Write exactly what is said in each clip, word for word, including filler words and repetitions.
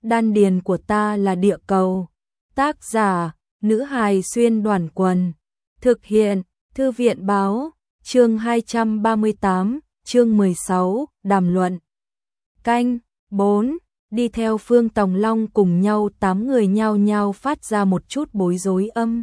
Đan điền của ta là địa cầu. Tác giả, nữ hài xuyên đoàn quần. Thực hiện, thư viện báo, chương hai trăm ba mươi tám, chương mười sáu, đàm luận. Canh, bốn, đi theo Phương Tòng Long cùng nhau tám người nhao nhao phát ra một chút bối rối âm.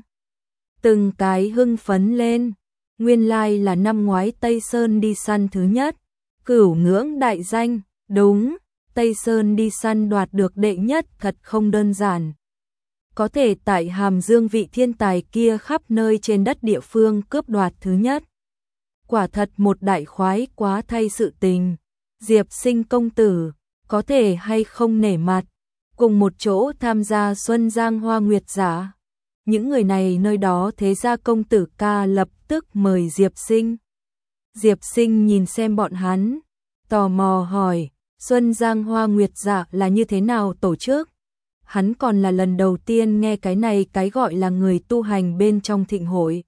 Từng cái hưng phấn lên, nguyên lai là năm ngoái Tây Sơn đi săn thứ nhất, cửu ngưỡng đại danh, đúng, Tây Sơn đi săn đoạt được đệ nhất thật không đơn giản. Có thể tại Hàm Dương vị thiên tài kia khắp nơi trên đất địa phương cướp đoạt thứ nhất. Quả thật một đại khoái quá thay sự tình. Diệp Sinh công tử, có thể hay không nể mặt, cùng một chỗ tham gia Xuân Giang Hoa Nguyệt Giả. Những người này nơi đó thế ra công tử ca lập tức mời Diệp Sinh. Diệp Sinh nhìn xem bọn hắn, tò mò hỏi, Xuân Giang Hoa Nguyệt Giả là như thế nào tổ chức? Hắn còn là lần đầu tiên nghe cái này cái gọi là người tu hành bên trong thịnh hội.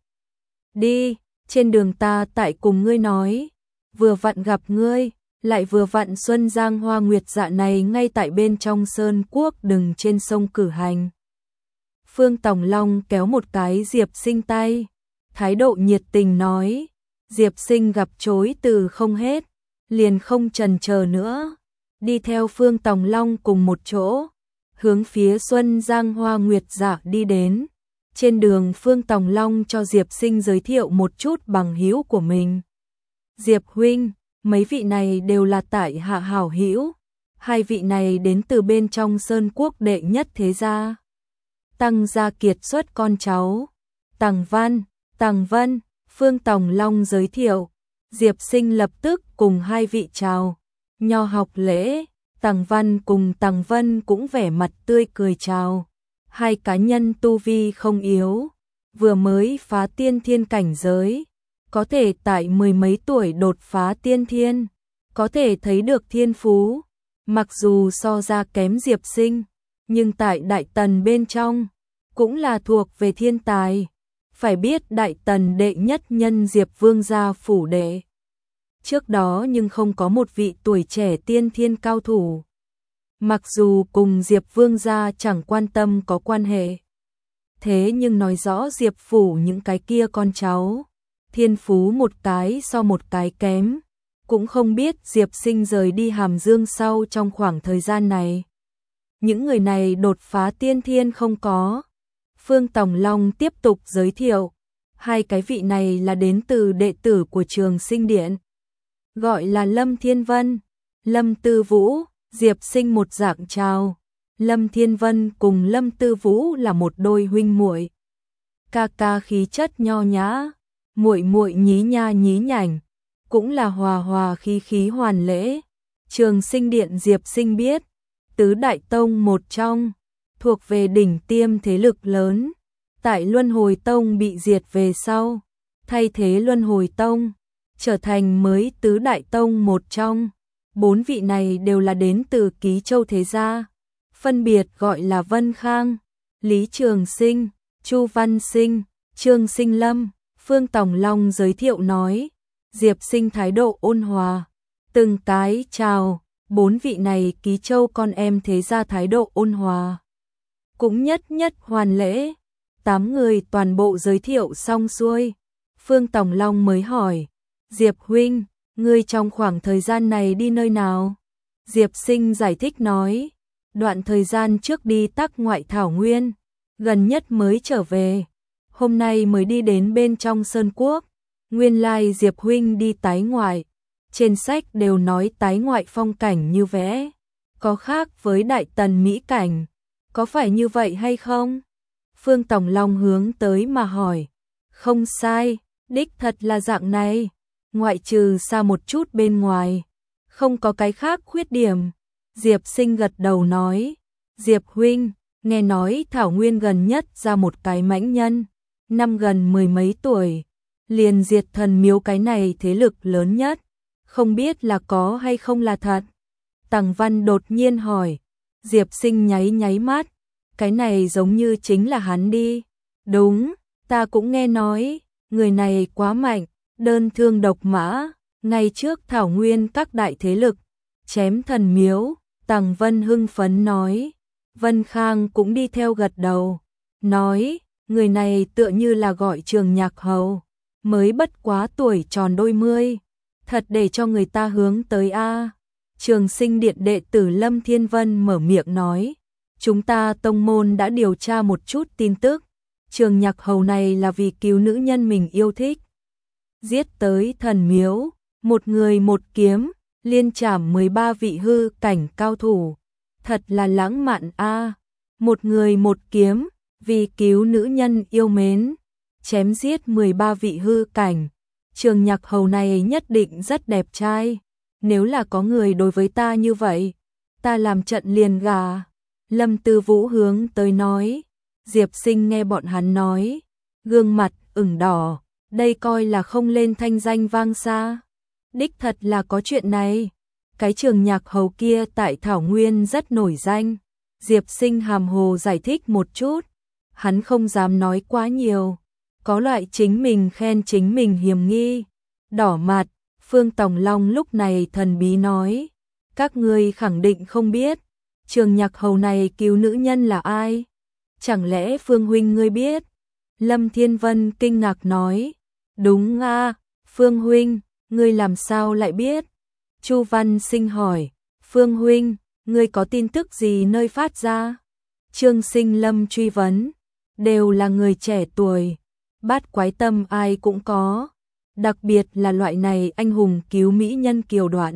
Đi, trên đường ta tại cùng ngươi nói, vừa vặn gặp ngươi, lại vừa vặn Xuân Giang Hoa Nguyệt Dạ này ngay tại bên trong Sơn Quốc đừng trên sông cử hành. Phương Tòng Long kéo một cái Diệp Sinh tay, thái độ nhiệt tình nói, Diệp Sinh gặp chối từ không hết, liền không chần chờ nữa, đi theo Phương Tòng Long cùng một chỗ, hướng phía Xuân Giang Hoa Nguyệt Dạ đi đến. Trên đường Phương Tòng Long cho Diệp Sinh giới thiệu một chút bằng hữu của mình. Diệp huynh, mấy vị này đều là tại hạ hảo hữu, hai vị này đến từ bên trong Sơn Quốc đệ nhất thế gia. Tăng gia kiệt xuất con cháu, Tằng Văn, Tằng Vân, Phương Tòng Long giới thiệu, Diệp Sinh lập tức cùng hai vị chào, nho học lễ, Tằng Văn cùng Tằng Vân cũng vẻ mặt tươi cười chào. Hai cá nhân tu vi không yếu, vừa mới phá tiên thiên cảnh giới, có thể tại mười mấy tuổi đột phá tiên thiên, có thể thấy được thiên phú, mặc dù so ra kém Diệp Sinh, nhưng tại Đại Tần bên trong, cũng là thuộc về thiên tài. Phải biết Đại Tần đệ nhất nhân Diệp Vương gia phủ đệ. Trước đó nhưng không có một vị tuổi trẻ tiên thiên cao thủ. Mặc dù cùng Diệp Vương gia chẳng quan tâm có quan hệ. Thế nhưng nói rõ Diệp phủ những cái kia con cháu, thiên phú một cái so một cái kém. Cũng không biết Diệp Sinh rời đi Hàm Dương sau trong khoảng thời gian này. Những người này đột phá tiên thiên không có. Phương Tòng Long tiếp tục giới thiệu. Hai cái vị này là đến từ đệ tử của Trường Sinh Điện. Gọi là Lâm Thiên Vân, Lâm Tư Vũ. Diệp Sinh một dạng chào. Lâm Thiên Vân cùng Lâm Tư Vũ là một đôi huynh muội. Ca ca khí chất nho nhã, muội muội nhí nha nhí nhảnh, cũng là hòa hòa khí khí hoàn lễ. Trường Sinh Điện Diệp Sinh biết, tứ đại tông một trong, thuộc về đỉnh tiêm thế lực lớn. Tại Luân Hồi Tông bị diệt về sau, thay thế Luân Hồi Tông, trở thành mới tứ đại tông một trong. Bốn vị này đều là đến từ Ký Châu thế gia, phân biệt gọi là Vân Khang, Lý Trường Sinh, Chu Văn Sinh, Trương Sinh Lâm. Phương Tòng Long giới thiệu nói, Diệp Sinh thái độ ôn hòa, từng cái chào. Bốn vị này Ký Châu con em thế gia thái độ ôn hòa, cũng nhất nhất hoàn lễ. Tám người toàn bộ giới thiệu xong xuôi, Phương Tòng Long mới hỏi, Diệp huynh, ngươi trong khoảng thời gian này đi nơi nào? Diệp Sinh giải thích nói, đoạn thời gian trước đi Tắc Ngoại Thảo Nguyên, gần nhất mới trở về, hôm nay mới đi đến bên trong Sơn Quốc. Nguyên lai Diệp huynh đi tái ngoại, trên sách đều nói tái ngoại phong cảnh như vẽ, có khác với Đại Tần mỹ cảnh, có phải như vậy hay không? Phương Tòng Long hướng tới mà hỏi, không sai, đích thật là dạng này. Ngoại trừ xa một chút bên ngoài, không có cái khác khuyết điểm. Diệp Sinh gật đầu nói, Diệp huynh, nghe nói Thảo Nguyên gần nhất ra một cái mãnh nhân, năm gần mười mấy tuổi, liền diệt thần miếu cái này thế lực lớn nhất, không biết là có hay không là thật. Tằng Văn đột nhiên hỏi, Diệp Sinh nháy nháy mắt, cái này giống như chính là hắn đi. Đúng, ta cũng nghe nói, người này quá mạnh. Đơn thương độc mã, ngay trước Thảo Nguyên các đại thế lực, chém thần miếu. Tằng Vân hưng phấn nói, Vân Khang cũng đi theo gật đầu, nói, người này tựa như là gọi Trường Nhạc Hầu, mới bất quá tuổi tròn đôi mươi, thật để cho người ta hướng tới a. Trường Sinh Điện đệ tử Lâm Thiên Vân mở miệng nói, chúng ta tông môn đã điều tra một chút tin tức, Trường Nhạc Hầu này là vì cứu nữ nhân mình yêu thích, giết tới thần miếu, một người một kiếm, liên trảm mười ba vị hư cảnh cao thủ, thật là lãng mạn a. Một người một kiếm, vì cứu nữ nhân yêu mến, chém giết mười ba vị hư cảnh, Trường Nhạc Hầu này nhất định rất đẹp trai, nếu là có người đối với ta như vậy, ta làm trận liền gà. Lâm Tư Vũ hướng tới nói, Diệp Sinh nghe bọn hắn nói, gương mặt ửng đỏ, đây coi là không lên thanh danh vang xa. Đích thật là có chuyện này, cái Trường Nhạc Hầu kia tại Thảo Nguyên rất nổi danh. Diệp Sinh hàm hồ giải thích một chút, hắn không dám nói quá nhiều, có loại chính mình khen chính mình hiềm nghi. Đỏ mặt, Phương Tòng Long lúc này thần bí nói, các ngươi khẳng định không biết, Trường Nhạc Hầu này cứu nữ nhân là ai? Chẳng lẽ Phương huynh ngươi biết? Lâm Thiên Vân kinh ngạc nói, đúng a, Phương huynh, ngươi làm sao lại biết? Chu Văn Sinh hỏi, Phương huynh, ngươi có tin tức gì nơi phát ra? Trương Sinh Lâm truy vấn, đều là người trẻ tuổi, bát quái tâm ai cũng có, đặc biệt là loại này anh hùng cứu mỹ nhân kiều đoạn.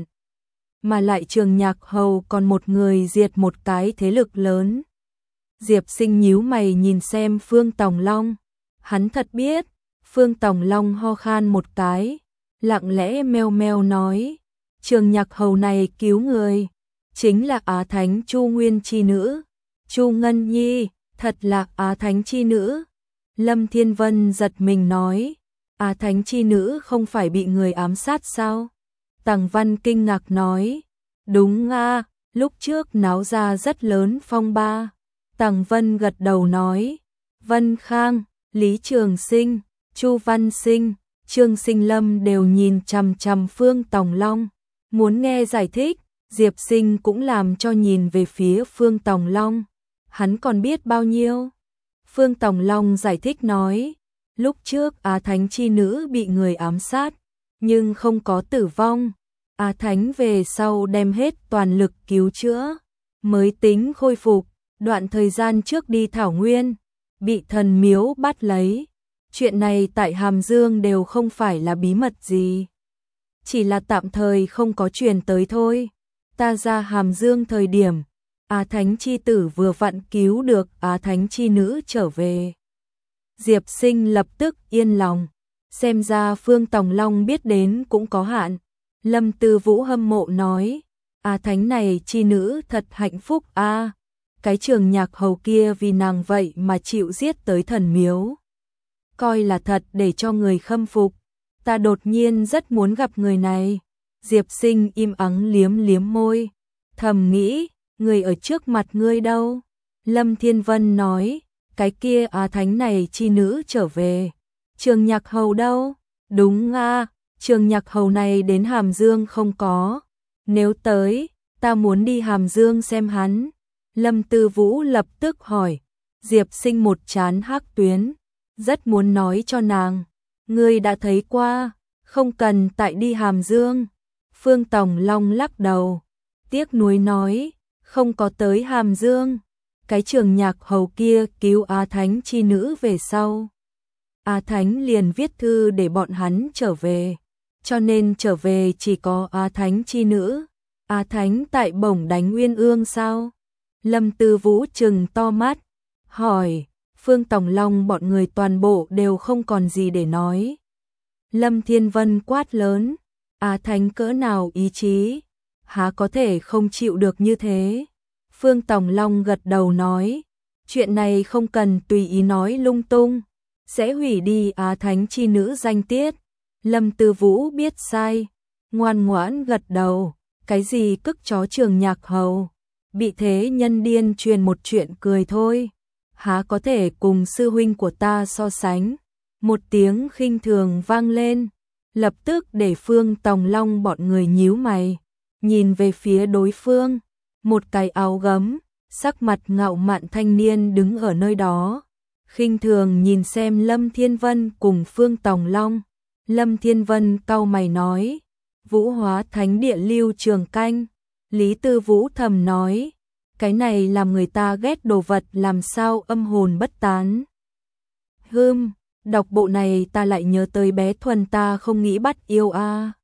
Mà lại Trường Nhạc Hầu còn một người diệt một cái thế lực lớn. Diệp Sinh nhíu mày nhìn xem Phương Tòng Long, hắn thật biết. Phương Tòng Long ho khan một cái, lặng lẽ meo meo nói, Trường Nhạc Hầu này cứu người, chính là Á Thánh Chu Nguyên chi nữ, Chu Ngân Nhi, thật là Á Thánh chi nữ. Lâm Thiên Vân giật mình nói, Á Thánh chi nữ không phải bị người ám sát sao? Tằng Văn kinh ngạc nói, đúng a, lúc trước náo ra rất lớn phong ba. Tằng Vân gật đầu nói, Vân Khang, Lý Trường Sinh, Chu Văn Sinh, Trương Sinh Lâm đều nhìn chằm chằm Phương Tòng Long, muốn nghe giải thích. Diệp Sinh cũng làm cho nhìn về phía Phương Tòng Long, hắn còn biết bao nhiêu. Phương Tòng Long giải thích nói, lúc trước Á Thánh chi nữ bị người ám sát, nhưng không có tử vong. Á Thánh về sau đem hết toàn lực cứu chữa, mới tính khôi phục. Đoạn thời gian trước đi Thảo Nguyên, bị thần miếu bắt lấy. Chuyện này tại Hàm Dương đều không phải là bí mật gì, chỉ là tạm thời không có truyền tới thôi. Ta ra Hàm Dương thời điểm, Á Thánh chi tử vừa vặn cứu được Á Thánh chi nữ trở về. Diệp Sinh lập tức yên lòng, xem ra Phương Tòng Long biết đến cũng có hạn. Lâm Tư Vũ hâm mộ nói, Á Thánh này chi nữ thật hạnh phúc a. Cái Trường Nhạc Hầu kia vì nàng vậy mà chịu giết tới thần miếu, coi là thật để cho người khâm phục. Ta đột nhiên rất muốn gặp người này. Diệp Sinh im ắng liếm liếm môi, thầm nghĩ, người ở trước mặt ngươi đâu? Lâm Thiên Vân nói, cái kia Á Thánh này chi nữ trở về. Trường Nhạc Hầu đâu? Đúng a, Trường Nhạc Hầu này đến Hàm Dương không có. Nếu tới, ta muốn đi Hàm Dương xem hắn. Lâm Tư Vũ lập tức hỏi. Diệp Sinh một trán hắc tuyến, rất muốn nói cho nàng, ngươi đã thấy qua, không cần tại đi Hàm Dương. Phương Tòng Long lắc đầu, tiếc nuối nói, không có tới Hàm Dương. Cái Trường Nhạc Hầu kia cứu Á Thánh chi nữ về sau, Á Thánh liền viết thư để bọn hắn trở về, cho nên trở về chỉ có Á Thánh chi nữ. Á Thánh tại Bổng Đánh Uyên Ương sao? Lâm Tư Vũ trừng to mắt, hỏi. Phương Tòng Long bọn người toàn bộ đều không còn gì để nói. Lâm Thiên Vân quát lớn, Á Thánh cỡ nào ý chí, há có thể không chịu được như thế. Phương Tòng Long gật đầu nói, chuyện này không cần tùy ý nói lung tung, sẽ hủy đi Á Thánh chi nữ danh tiết. Lâm Tư Vũ biết sai, ngoan ngoãn gật đầu, cái gì cức chó Trường Nhạc Hầu, bị thế nhân điên truyền một chuyện cười thôi, há có thể cùng sư huynh của ta so sánh. Một tiếng khinh thường vang lên, lập tức để Phương Tòng Long bọn người nhíu mày, nhìn về phía đối phương. Một cái áo gấm, sắc mặt ngạo mạn thanh niên đứng ở nơi đó, khinh thường nhìn xem Lâm Thiên Vân cùng Phương Tòng Long. Lâm Thiên Vân cau mày nói, Vũ Hóa Thánh Địa Lưu Trường Canh. Lý Tư Vũ thầm nói, cái này làm người ta ghét đồ vật làm sao âm hồn bất tán. Hừm, đọc bộ này ta lại nhớ tới bé Thuần ta không nghĩ bắt yêu a.